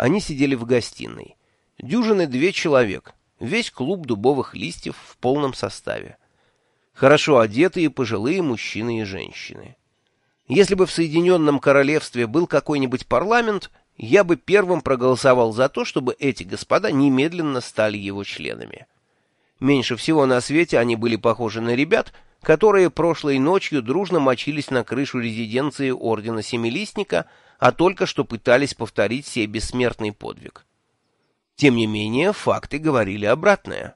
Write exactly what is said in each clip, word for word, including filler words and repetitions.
Они сидели в гостиной. Дюжины две человек, весь клуб дубовых листьев в полном составе. Хорошо одетые пожилые мужчины и женщины. Если бы в Соединенном Королевстве был какой-нибудь парламент, я бы первым проголосовал за то, чтобы эти господа немедленно стали его членами. Меньше всего на свете они были похожи на ребят, которые прошлой ночью дружно мочились на крышу резиденции Ордена Семилистника, а только что пытались повторить сей бессмертный подвиг. Тем не менее, факты говорили обратное.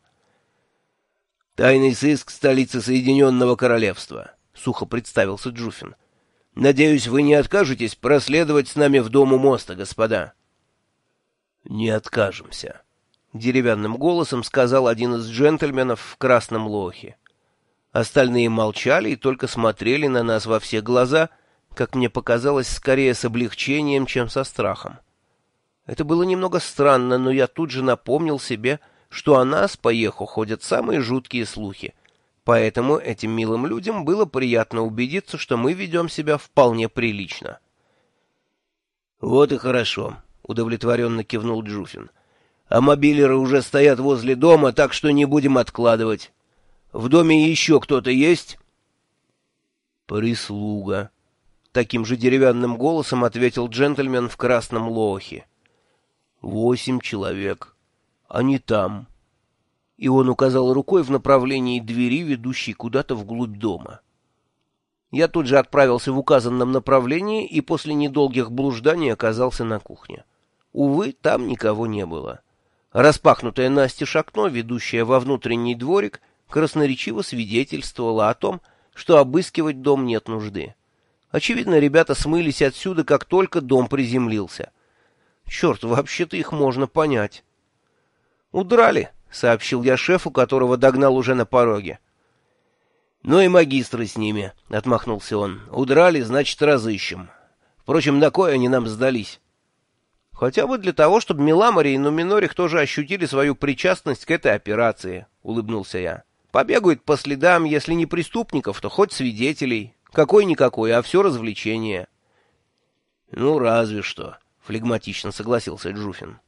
«Тайный сыск столицы Соединенного Королевства», — сухо представился Джуффин. «Надеюсь, вы не откажетесь проследовать с нами в дом у моста, господа?» «Не откажемся», — деревянным голосом сказал один из джентльменов в красном лохе. Остальные молчали и только смотрели на нас во все глаза, как мне показалось, скорее с облегчением, чем со страхом. Это было немного странно, но я тут же напомнил себе, что о нас по Еху ходят самые жуткие слухи, поэтому этим милым людям было приятно убедиться, что мы ведем себя вполне прилично. «Вот и хорошо», — удовлетворенно кивнул Джуффин. «А мобилеры уже стоят возле дома, так что не будем откладывать. В доме еще кто-то есть?» «Прислуга», — таким же деревянным голосом ответил джентльмен в красном лохе. «Восемь человек. Они там». И он указал рукой в направлении двери, ведущей куда-то вглубь дома. Я тут же отправился в указанном направлении и после недолгих блужданий оказался на кухне. Увы, там никого не было. Распахнутое настежь окно, ведущее во внутренний дворик, красноречиво свидетельствовало о том, что обыскивать дом нет нужды. Очевидно, ребята смылись отсюда, как только дом приземлился. Черт, вообще-то их можно понять. «Удрали», — сообщил я шефу, которого догнал уже на пороге. «Ну и магистры с ними», — отмахнулся он. «Удрали, значит, разыщем. Впрочем, на кой они нам сдались?» «Хотя бы для того, чтобы Меламори и Нуминорих тоже ощутили свою причастность к этой операции», — улыбнулся я. «Побегают по следам, если не преступников, то хоть свидетелей. Какой-никакой, а все развлечение». «Ну, разве что», — флегматично согласился Джуффин.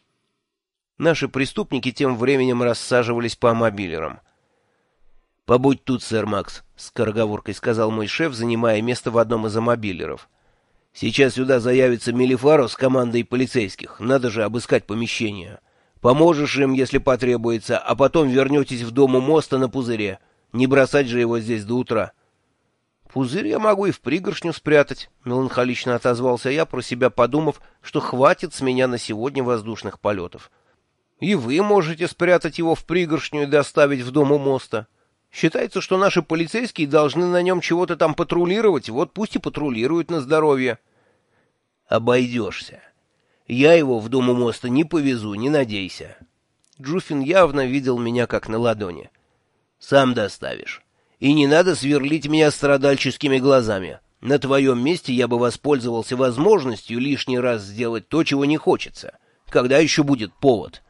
Наши преступники тем временем рассаживались по мобилерам. «Побудь тут, сэр Макс», — скороговоркой сказал мой шеф, занимая место в одном из мобилеров. «Сейчас сюда заявится Мелифаро с командой полицейских. Надо же обыскать помещение. Поможешь им, если потребуется, а потом вернетесь в дом у моста на пузыре. Не бросать же его здесь до утра». «Пузырь я могу и в пригоршню спрятать», — меланхолично отозвался я, про себя подумав, что хватит с меня на сегодня воздушных полетов. «И вы можете спрятать его в пригоршню и доставить в дом у моста. Считается, что наши полицейские должны на нем чего-то там патрулировать, вот пусть и патрулируют на здоровье». «Обойдешься. Я его в дом у моста не повезу, не надейся». Джуффин явно видел меня как на ладони. «Сам доставишь. И не надо сверлить меня страдальческими глазами. На твоем месте я бы воспользовался возможностью лишний раз сделать то, чего не хочется. Когда еще будет повод?»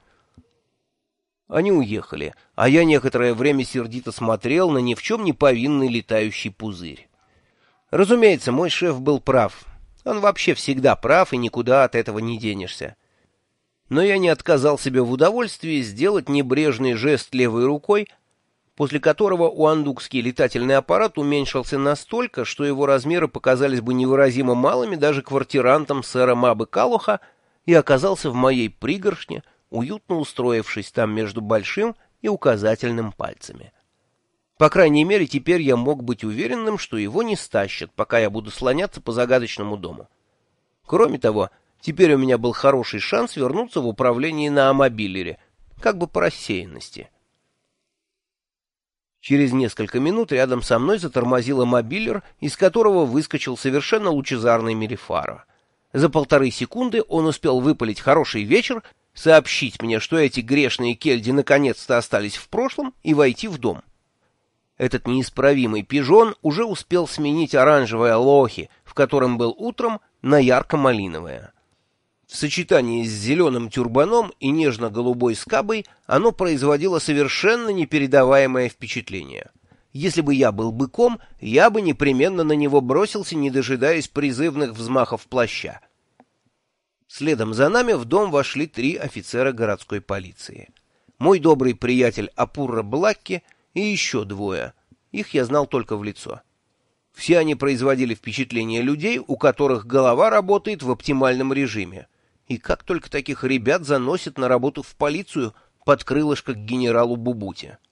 Они уехали, а я некоторое время сердито смотрел на ни в чем не повинный летающий пузырь. Разумеется, мой шеф был прав. Он вообще всегда прав, и никуда от этого не денешься. Но я не отказал себе в удовольствии сделать небрежный жест левой рукой, после которого уандукский летательный аппарат уменьшился настолько, что его размеры показались бы невыразимо малыми даже квартирантам сэра Мабы Калуха, и оказался в моей пригоршне, уютно устроившись там между большим и указательным пальцами. По крайней мере, теперь я мог быть уверенным, что его не стащат, пока я буду слоняться по загадочному дому. Кроме того, теперь у меня был хороший шанс вернуться в управление на мобилере, как бы по рассеянности. Через несколько минут рядом со мной затормозила мобилер, из которого выскочил совершенно лучезарный Мелифаро. За полторы секунды он успел выпалить «хороший вечер», сообщить мне, что эти грешные кельди наконец-то остались в прошлом, и войти в дом. Этот неисправимый пижон уже успел сменить оранжевое лохи, в котором был утром, на ярко-малиновое. В сочетании с зеленым тюрбаном и нежно-голубой скабой оно производило совершенно непередаваемое впечатление. Если бы я был быком, я бы непременно на него бросился, не дожидаясь призывных взмахов плаща. С Следом за нами в дом вошли три офицера городской полиции. Мой добрый приятель Апурра Блакки и еще двое. Их я знал только в лицо. Все они производили впечатление людей, у которых голова работает в оптимальном режиме. И как только таких ребят заносят на работу в полицию под крылышко к генералу Бубуте.